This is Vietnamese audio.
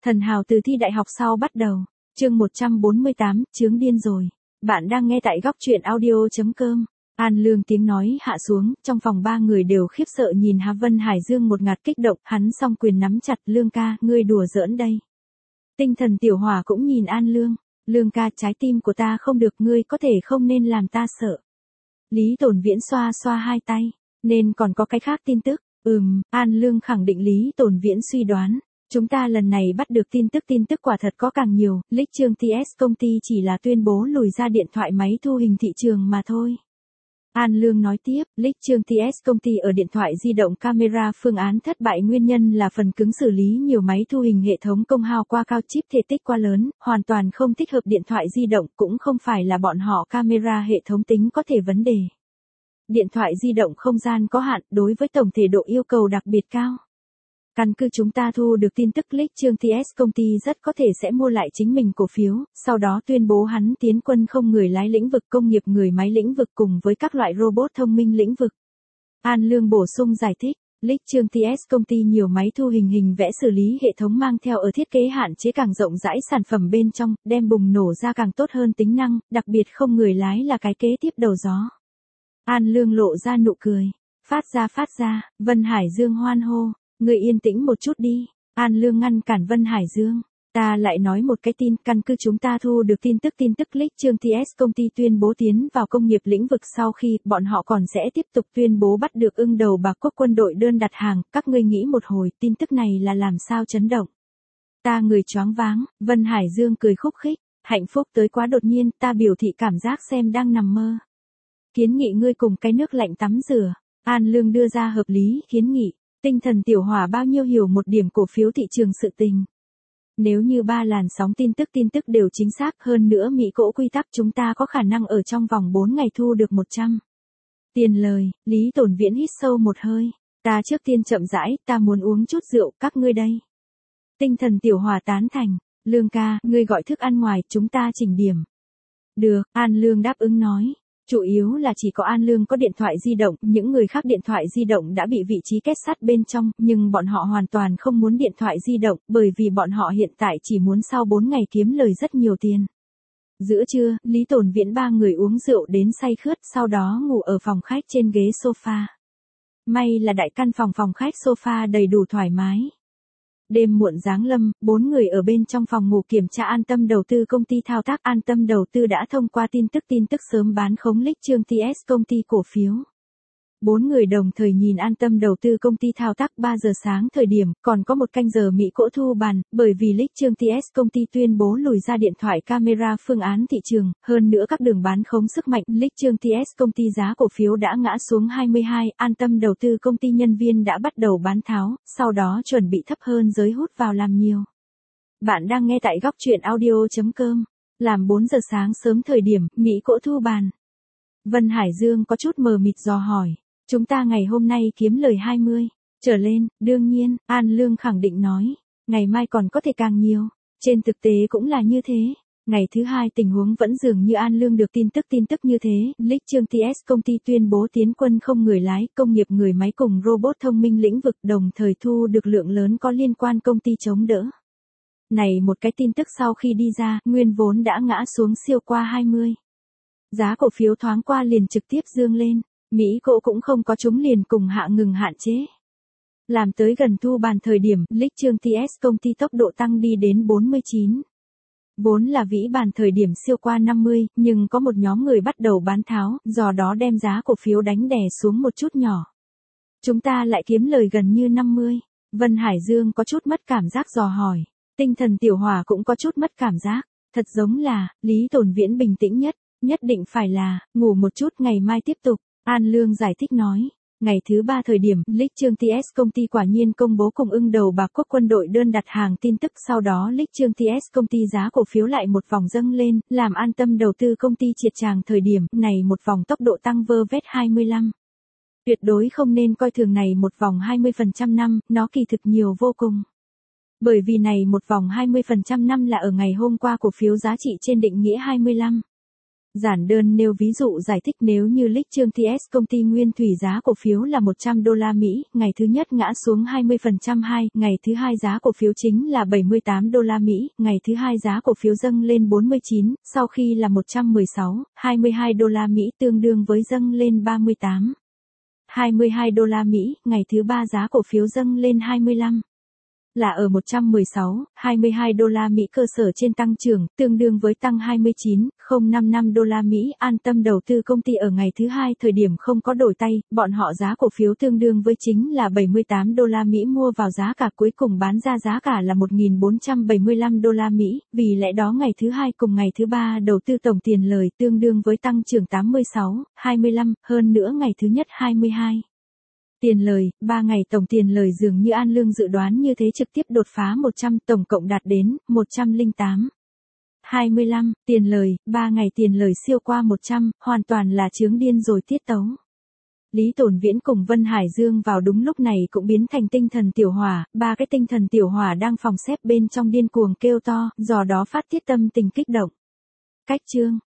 Thần hào từ thi đại học sau bắt đầu. Chương 148, chướng điên rồi. Bạn đang nghe tại góc truyện audio.com. An Lương tiếng nói hạ xuống, trong phòng ba người đều khiếp sợ nhìn Vân Hải Dương một ngạt kích động, hắn song quyền nắm chặt. Lương ca, ngươi đùa giỡn đây. Tinh thần tiểu hỏa cũng nhìn An Lương. Lương ca, trái tim của ta không được, ngươi có thể không nên làm ta sợ. Lý Tổn Viễn xoa xoa hai tay. Nên còn có cái khác tin tức. An Lương khẳng định Lý Tổn Viễn suy đoán. Chúng ta lần này bắt được tin tức quả thật có càng nhiều, Lick Trương TS công ty chỉ là tuyên bố lùi ra điện thoại máy thu hình thị trường mà thôi. An Lương nói tiếp, Lick Trương TS công ty ở điện thoại di động camera phương án thất bại nguyên nhân là phần cứng xử lý nhiều máy thu hình hệ thống công hao qua cao, chip thể tích quá lớn, hoàn toàn không thích hợp điện thoại di động, cũng không phải là bọn họ camera hệ thống tính có thể vấn đề. Điện thoại di động không gian có hạn, đối với tổng thể độ yêu cầu đặc biệt cao. Căn cứ chúng ta thu được tin tức, Lick Trương TS công ty rất có thể sẽ mua lại chính mình cổ phiếu, sau đó tuyên bố hắn tiến quân không người lái lĩnh vực, công nghiệp người máy lĩnh vực cùng với các loại robot thông minh lĩnh vực. An Lương bổ sung giải thích, Lick Trương TS công ty nhiều máy thu hình hình vẽ xử lý hệ thống mang theo ở thiết kế hạn chế càng rộng rãi sản phẩm bên trong, đem bùng nổ ra càng tốt hơn tính năng, đặc biệt không người lái là cái kế tiếp đầu gió. An Lương lộ ra nụ cười, phát ra, Vân Hải Dương hoan hô. Người yên tĩnh một chút đi. An Lương ngăn cản Vân Hải Dương. Ta lại nói một cái tin, căn cứ chúng ta thu được tin tức Lick Trương TS công ty tuyên bố tiến vào công nghiệp lĩnh vực, sau khi bọn họ còn sẽ tiếp tục tuyên bố bắt được ưng đầu bạc quốc quân đội đơn đặt hàng. Các ngươi nghĩ một hồi, tin tức này là làm sao chấn động. Ta người choáng váng. Vân Hải Dương cười khúc khích. Hạnh phúc tới quá đột nhiên, ta biểu thị cảm giác xem đang nằm mơ. Kiến nghị ngươi cùng cái nước lạnh tắm rửa. An Lương đưa ra hợp lý kiến nghị. Tinh thần tiểu hỏa bao nhiêu hiểu một điểm cổ phiếu thị trường sự tình. Nếu như ba làn sóng tin tức đều chính xác, hơn nữa Mỹ cỗ quy tắc, chúng ta có khả năng ở trong vòng 4 ngày thu được 100 tiền lời. Lý Tổn Viễn hít sâu một hơi. Ta trước tiên chậm rãi, ta muốn uống chút rượu, các ngươi đây. Tinh thần tiểu hỏa tán thành. Lương ca, ngươi gọi thức ăn ngoài, chúng ta chỉnh điểm. Được, An Lương đáp ứng nói. Chủ yếu là chỉ có An Lương có điện thoại di động, những người khác điện thoại di động đã bị vị trí kết sắt bên trong, nhưng bọn họ hoàn toàn không muốn điện thoại di động, bởi vì bọn họ hiện tại chỉ muốn sau 4 ngày kiếm lời rất nhiều tiền. Giữa trưa, Lý Tổn Viễn ba người uống rượu đến say khướt, sau đó ngủ ở phòng khách trên ghế sofa. May là đại căn phòng khách sofa đầy đủ thoải mái. Đêm muộn giáng lâm, 4 người ở bên trong phòng ngủ kiểm tra An Tâm Đầu Tư công ty thao tác. An Tâm Đầu Tư đã thông qua tin tức sớm bán khống Lick Trương TS công ty cổ phiếu. 4 người đồng thời nhìn An Tâm Đầu Tư công ty thao tác. 3 giờ sáng thời điểm, còn có một canh giờ Mỹ cỗ thu bàn, bởi vì Lick Trương TS công ty tuyên bố lùi ra điện thoại camera phương án thị trường, hơn nữa các đường bán khống sức mạnh, Lick Trương TS công ty giá cổ phiếu đã ngã xuống 22, An Tâm Đầu Tư công ty nhân viên đã bắt đầu bán tháo, sau đó chuẩn bị thấp hơn giới hút vào làm nhiều. Bạn đang nghe tại góc truyện audio.com. Làm 4 giờ sáng sớm thời điểm, Mỹ cỗ thu bàn. Vân Hải Dương có chút mờ mịt dò hỏi. Chúng ta ngày hôm nay kiếm lời 20 trở lên, đương nhiên, An Lương khẳng định nói, ngày mai còn có thể càng nhiều. Trên thực tế cũng là như thế. Ngày thứ hai tình huống vẫn dường như An Lương được tin tức như thế, Lick Trương TS công ty tuyên bố tiến quân không người lái, công nghiệp người máy cùng robot thông minh lĩnh vực, đồng thời thu được lượng lớn có liên quan công ty chống đỡ. Này một cái tin tức sau khi đi ra, nguyên vốn đã ngã xuống siêu qua 20. Giá cổ phiếu thoáng qua liền trực tiếp dương lên. Mỹ cỗ cũng không có chúng liền cùng hạ ngừng hạn chế. Làm tới gần thu bàn thời điểm, Lick Trương TS công ty tốc độ tăng đi đến 49. Vốn là vĩ bàn thời điểm siêu qua 50, nhưng có một nhóm người bắt đầu bán tháo, do đó đem giá cổ phiếu đánh đè xuống một chút nhỏ. Chúng ta lại kiếm lời gần như 50. Vân Hải Dương có chút mất cảm giác dò hỏi. Tinh thần tiểu hỏa cũng có chút mất cảm giác. Thật giống là, Lý Tổn Viễn bình tĩnh nhất định phải là, ngủ một chút ngày mai tiếp tục. An Lương giải thích nói, ngày thứ 3 thời điểm, Lick Trương TS công ty quả nhiên công bố cùng ưng đầu bạc quốc quân đội đơn đặt hàng tin tức, sau đó Lick Trương TS công ty giá cổ phiếu lại một vòng dâng lên, làm An Tâm Đầu Tư công ty triệt tràng thời điểm này một vòng tốc độ tăng vơ vét 25. Tuyệt đối không nên coi thường này một vòng 20% năm, nó kỳ thực nhiều vô cùng. Bởi vì này một vòng 20% năm là ở ngày hôm qua cổ phiếu giá trị trên định nghĩa 25. Giản đơn nêu ví dụ giải thích nếu như Lithium TS công ty nguyên thủy giá cổ phiếu là 100 đô la Mỹ, ngày thứ nhất ngã xuống 20% ngày thứ hai giá cổ phiếu chính là 78 đô la Mỹ, ngày thứ hai giá cổ phiếu dâng lên 49, sau khi là 116, 22 đô la Mỹ tương đương với dâng lên 38. 22 đô la Mỹ, ngày thứ ba giá cổ phiếu dâng lên 25. Là ở 116, 22 đô la Mỹ cơ sở trên tăng trưởng, tương đương với tăng 29,055 đô la Mỹ. An tâm đầu tư công ty ở ngày thứ hai thời điểm không có đổi tay, bọn họ giá cổ phiếu tương đương với chính là 78 đô la Mỹ mua vào giá cả cuối cùng bán ra giá cả là 1.475 đô la Mỹ, vì lẽ đó ngày thứ hai cùng ngày thứ ba đầu tư tổng tiền lời tương đương với tăng trưởng 86,25, hơn nữa ngày thứ nhất 22. Tiền lời, 3 ngày tổng tiền lời dường như An Lương dự đoán như thế trực tiếp đột phá 100, tổng cộng đạt đến 108. 25, tiền lời, 3 ngày tiền lời siêu qua 100, hoàn toàn là chướng điên rồi tiết tấu. Lý Tồn Viễn cùng Vân Hải Dương vào đúng lúc này cũng biến thành tinh thần tiểu hỏa, ba cái tinh thần tiểu hỏa đang phòng xếp bên trong điên cuồng kêu to, do đó phát tiết tâm tình kích động. Cách chương